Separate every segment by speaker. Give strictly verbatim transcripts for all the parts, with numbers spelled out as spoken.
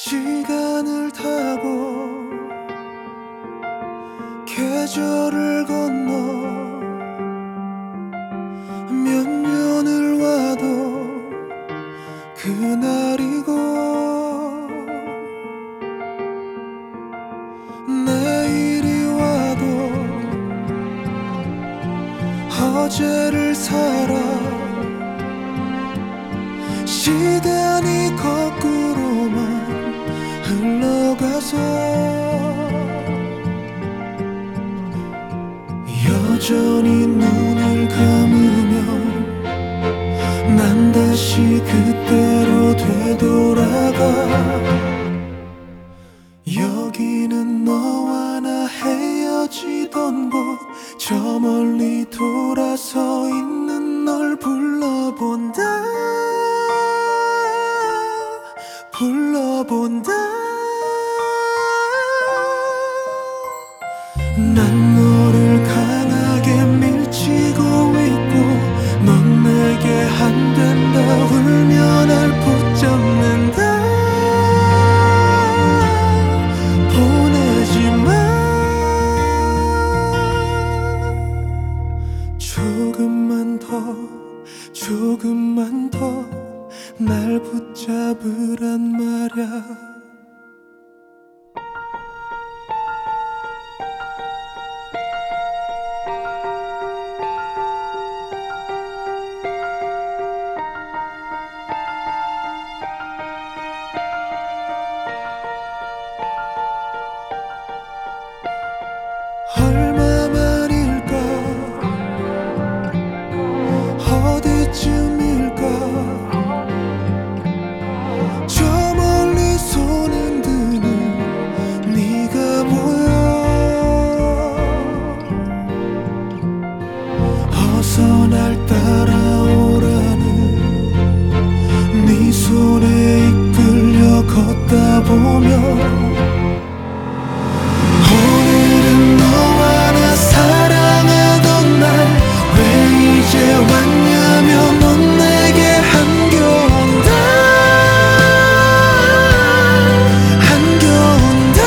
Speaker 1: 시간을 타고 계절을 건너 몇 년을 와도 그날이고 내일이 와도 어제를 살아 시간이 거꾸로만 흘러가서 여전히 눈을 감으면 난 다시 그때로 되돌아가. 여기는 너와 나 헤어지던 곳, 저 멀리 돌아서 있는 널 불러본다 불러본다. 난 너를 강하게 밀치고 있고 넌 내게 안 된다 울며 날 붙잡는다. 보내지마. 조금만 더 조금만 더 날 붙잡으란 말야. 얼마만일까 어디쯤일까 저 멀리 손 흔드는 네가 보여. 어서 날 따라오라는 네 손에 이끌려 걷다 보면 왔냐면 넌 내게 한겨운다 한겨운다.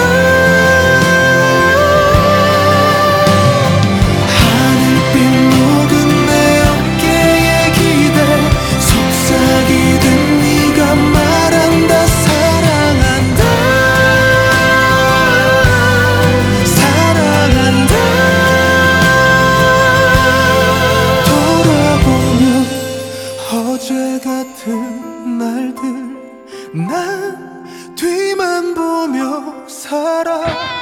Speaker 1: 하늘빛 녹은 내 어깨에 기대 속삭이듯 네가 말한다. 사랑한다 사랑한다. 어제 같은 날들 난 뒤만 보며 살아.